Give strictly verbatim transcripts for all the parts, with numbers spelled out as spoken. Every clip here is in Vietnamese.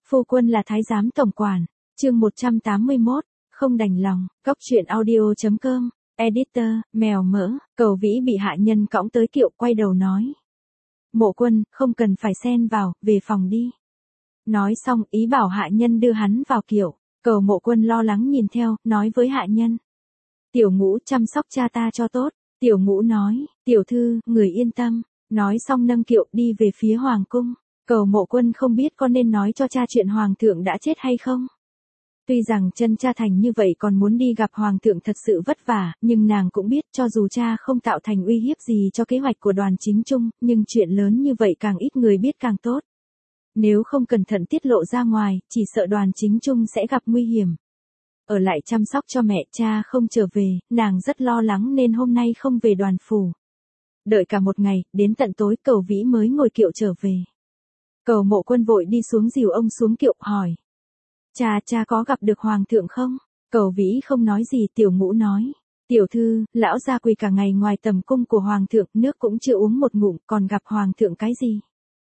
Phu quân là thái giám tổng quản. Chương một trăm tám mươi mốt, không đành lòng. Góc truyện audio chấm com. Editor, mèo mỡ. Cầu Vĩ bị hạ nhân cõng tới kiệu, quay đầu nói: Mộ quân, không cần phải xen vào, về phòng đi. Nói xong, ý bảo hạ nhân đưa hắn vào kiệu. Cầu Mộ Quân lo lắng nhìn theo, nói với hạ nhân: Tiểu Ngũ chăm sóc cha ta cho tốt. Tiểu Ngũ nói: Tiểu thư, người yên tâm. Nói xong nâng kiệu đi về phía hoàng cung. Cầu Mộ Quân không biết có nên nói cho cha chuyện hoàng thượng đã chết hay không. Tuy rằng chân cha thành như vậy còn muốn đi gặp hoàng thượng thật sự vất vả, nhưng nàng cũng biết cho dù cha không tạo thành uy hiếp gì cho kế hoạch của Đoàn Chính Trung, nhưng chuyện lớn như vậy càng ít người biết càng tốt. Nếu không cẩn thận tiết lộ ra ngoài, chỉ sợ Đoàn Chính Trung sẽ gặp nguy hiểm. Ở lại chăm sóc cho mẹ, cha không trở về, nàng rất lo lắng nên hôm nay không về đoàn phủ. Đợi cả một ngày, đến tận tối Cầu Vĩ mới ngồi kiệu trở về. Cầu Mộ Quân vội đi xuống dìu ông xuống kiệu, hỏi: Cha, cha có gặp được hoàng thượng không? Cầu Vĩ không nói gì. Tiểu Ngũ nói: Tiểu thư, lão gia quỳ cả ngày ngoài tầm cung của hoàng thượng, nước cũng chưa uống một ngụm, còn gặp hoàng thượng cái gì?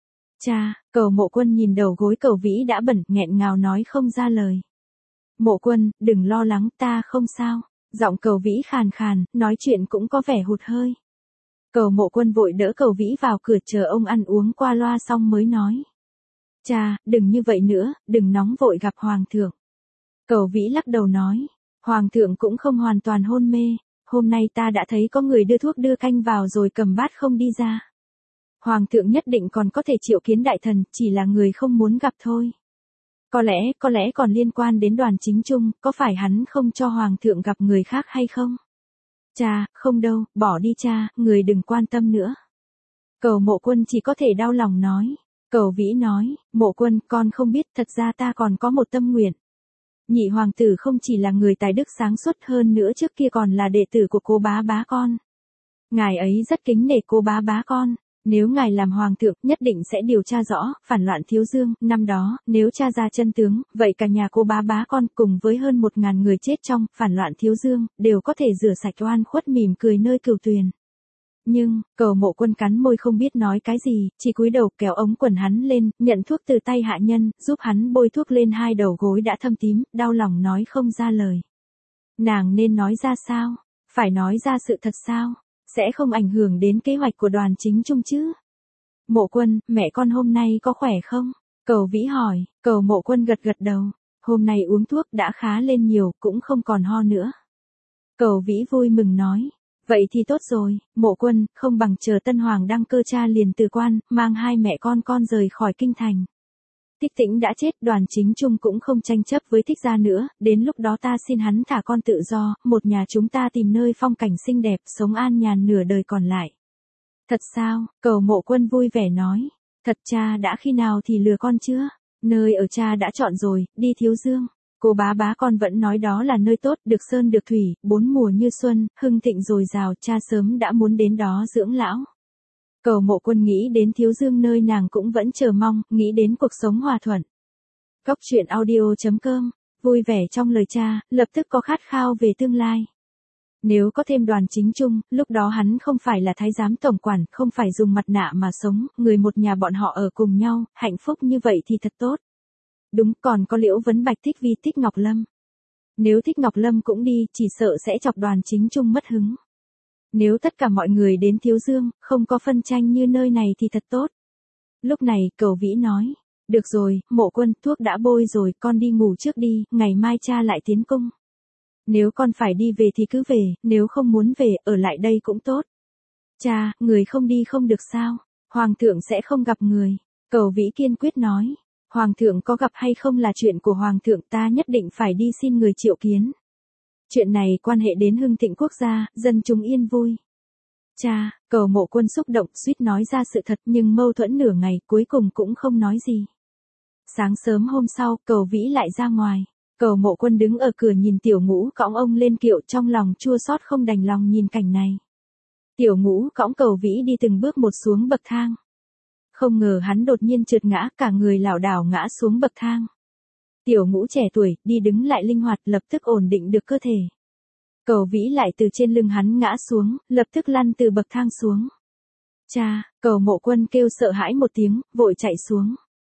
Cha. Cầu Mộ Quân nhìn đầu gối Cầu Vĩ đã bẩn, nghẹn ngào nói không ra lời. Mộ Quân, đừng lo lắng, ta không sao. Giọng Cầu Vĩ khàn khàn, nói chuyện cũng có vẻ hụt hơi. Cầu Mộ Quân vội đỡ Cầu Vĩ vào cửa, chờ ông ăn uống qua loa xong mới nói: Cha, đừng như vậy nữa, đừng nóng vội gặp hoàng thượng. Cầu Vĩ lắc đầu nói: Hoàng thượng cũng không hoàn toàn hôn mê, hôm nay ta đã thấy có người đưa thuốc đưa canh vào rồi cầm bát không đi ra. Hoàng thượng nhất định còn có thể triệu kiến đại thần, chỉ là người không muốn gặp thôi. Có lẽ, có lẽ còn liên quan đến Đoàn Chính Trung, có phải hắn không cho hoàng thượng gặp người khác hay không? Cha, không đâu, bỏ đi cha, người đừng quan tâm nữa. Cầu Mộ Quân chỉ có thể đau lòng nói. Cầu Vĩ nói: Mộ Quân, con không biết, thật ra ta còn có một tâm nguyện. Nhị hoàng tử không chỉ là người tài đức sáng suốt, hơn nữa trước kia còn là đệ tử của cô bá bá con. Ngài ấy rất kính nể cô bá bá con. Nếu ngài làm hoàng thượng, nhất định sẽ điều tra rõ, phản loạn Thiếu Dương, năm đó, nếu tra ra chân tướng, vậy cả nhà cô bá bá con, cùng với hơn một ngàn người chết trong, phản loạn Thiếu Dương, đều có thể rửa sạch oan khuất, mỉm cười nơi cửu tuyền. Nhưng, Cầu Mộ Quân cắn môi không biết nói cái gì, chỉ cúi đầu kéo ống quần hắn lên, nhận thuốc từ tay hạ nhân, giúp hắn bôi thuốc lên hai đầu gối đã thâm tím, đau lòng nói không ra lời. Nàng nên nói ra sao? Phải nói ra sự thật sao? Sẽ không ảnh hưởng đến kế hoạch của Đoàn Chính Trung chứ? Mộ Quân, mẹ con hôm nay có khỏe không? Cầu Vĩ hỏi. Cầu Mộ Quân gật gật đầu. Hôm nay uống thuốc đã khá lên nhiều, cũng không còn ho nữa. Cầu Vĩ vui mừng nói: Vậy thì tốt rồi, Mộ Quân, không bằng chờ tân hoàng đăng cơ cha liền từ quan, mang hai mẹ con con rời khỏi kinh thành. Thích Tĩnh đã chết, Đoàn Chính Trung cũng không tranh chấp với Thích gia nữa, đến lúc đó ta xin hắn thả con tự do, một nhà chúng ta tìm nơi phong cảnh xinh đẹp, sống an nhàn nửa đời còn lại. Thật sao? Cầu Mộ Quân vui vẻ nói. Thật, cha đã khi nào thì lừa con chưa? Nơi ở cha đã chọn rồi, đi Thiếu Dương. Cô bá bá con vẫn nói đó là nơi tốt, được sơn được thủy, bốn mùa như xuân, hưng thịnh dồi dào, cha sớm đã muốn đến đó dưỡng lão. Cầu Mộ Quân nghĩ đến Thiếu Dương nơi nàng cũng vẫn chờ mong, nghĩ đến cuộc sống hòa thuận. Góc truyện audio chấm com, vui vẻ trong lời cha, lập tức có khát khao về tương lai. Nếu có thêm Đoàn Chính Trung, lúc đó hắn không phải là thái giám tổng quản, không phải dùng mặt nạ mà sống, người một nhà bọn họ ở cùng nhau, hạnh phúc như vậy thì thật tốt. Đúng, còn có Liễu Vấn Bạch thích vì thích Ngọc Lâm. Nếu thích Ngọc Lâm cũng đi, chỉ sợ sẽ chọc Đoàn Chính Trung mất hứng. Nếu tất cả mọi người đến Thiếu Dương, không có phân tranh như nơi này thì thật tốt. Lúc này, Cầu Vĩ nói: Được rồi, Mộ Quân, thuốc đã bôi rồi, con đi ngủ trước đi, ngày mai cha lại tiến cung. Nếu con phải đi về thì cứ về, nếu không muốn về, ở lại đây cũng tốt. Cha, người không đi không được sao? Hoàng thượng sẽ không gặp người. Cầu Vĩ kiên quyết nói: Hoàng thượng có gặp hay không là chuyện của Hoàng thượng, ta nhất định phải đi xin người triệu kiến. Chuyện này quan hệ đến hưng thịnh quốc gia, dân chúng yên vui. Cha. Cầu Mộ Quân xúc động, suýt nói ra sự thật, nhưng mâu thuẫn nửa ngày, cuối cùng cũng không nói gì. Sáng sớm hôm sau, Cầu Vĩ lại ra ngoài. Cầu Mộ Quân đứng ở cửa nhìn Tiểu Ngũ cõng ông lên kiệu, trong lòng chua xót không đành lòng nhìn cảnh này. Tiểu Ngũ cõng Cầu Vĩ đi từng bước một xuống bậc thang. Không ngờ hắn đột nhiên trượt ngã, cả người lảo đảo ngã xuống bậc thang. Tiểu Ngũ trẻ tuổi, đi đứng lại linh hoạt, lập tức ổn định được cơ thể. Cầu Vĩ lại từ trên lưng hắn ngã xuống, lập tức lăn từ bậc thang xuống. Cha. Cầu Mộ Quân kêu sợ hãi một tiếng, vội chạy xuống.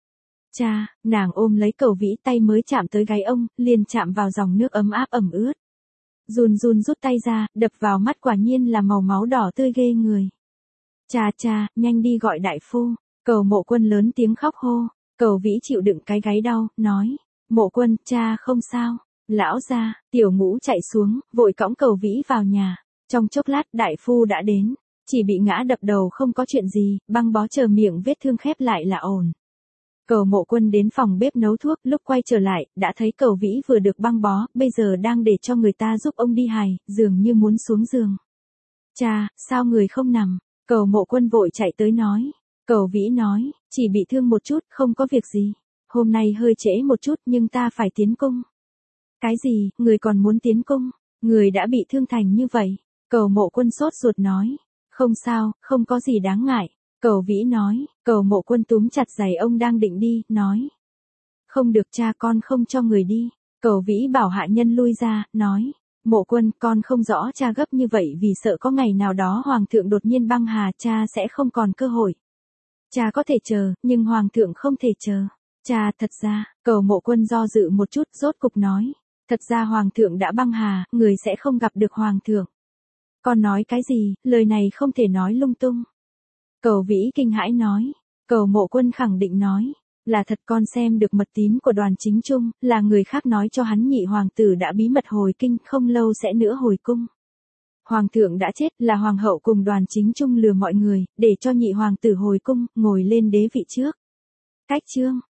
Cha, nàng ôm lấy Cầu Vĩ, tay mới chạm tới gáy ông, liền chạm vào dòng nước ấm áp ẩm ướt. Run run rút tay ra, đập vào mắt quả nhiên là màu máu đỏ tươi ghê người. Cha cha, nhanh đi gọi đại phu. Cầu Mộ Quân lớn tiếng khóc hô. Cầu Vĩ chịu đựng cái gáy đau, nói. Mộ Quân, cha không sao. Lão gia, Tiểu Ngũ chạy xuống, vội cõng Cầu Vĩ vào nhà. Trong chốc lát đại phu đã đến. Chỉ bị ngã đập đầu không có chuyện gì, băng bó chờ miệng vết thương khép lại là ổn. Cầu Mộ Quân đến phòng bếp nấu thuốc, lúc quay trở lại, đã thấy Cầu Vĩ vừa được băng bó, bây giờ đang để cho người ta giúp ông đi hài, dường như muốn xuống giường. Cha, sao người không nằm? Cầu Mộ Quân vội chạy tới nói. Cầu Vĩ nói, chỉ bị thương một chút, không có việc gì. Hôm nay hơi trễ một chút nhưng ta phải tiến cung. Cái gì, người còn muốn tiến cung? Người đã bị thương thành như vậy. Cầu Mộ Quân sốt ruột nói. Không sao, không có gì đáng ngại. Cầu Vĩ nói. Cầu Mộ Quân túm chặt giày ông đang định đi, nói. Không được cha, con không cho người đi. Cầu Vĩ bảo hạ nhân lui ra, nói. Mộ Quân, con không rõ cha gấp như vậy vì sợ có ngày nào đó hoàng thượng đột nhiên băng hà, cha sẽ không còn cơ hội. Cha có thể chờ, nhưng hoàng thượng không thể chờ. Cha, thật ra, Cầu Mộ Quân do dự một chút, rốt cục nói. Thật ra hoàng thượng đã băng hà, người sẽ không gặp được hoàng thượng. Con nói cái gì, lời này không thể nói lung tung. Cầu Vĩ kinh hãi nói. Cầu Mộ Quân khẳng định nói. Là thật, con xem được mật tín của Đoàn Chính Trung, là người khác nói cho hắn nhị hoàng tử đã bí mật hồi kinh, không lâu sẽ nữa hồi cung. Hoàng thượng đã chết, là hoàng hậu cùng Đoàn Chính Trung lừa mọi người, để cho nhị hoàng tử hồi cung, ngồi lên đế vị trước. Cách chương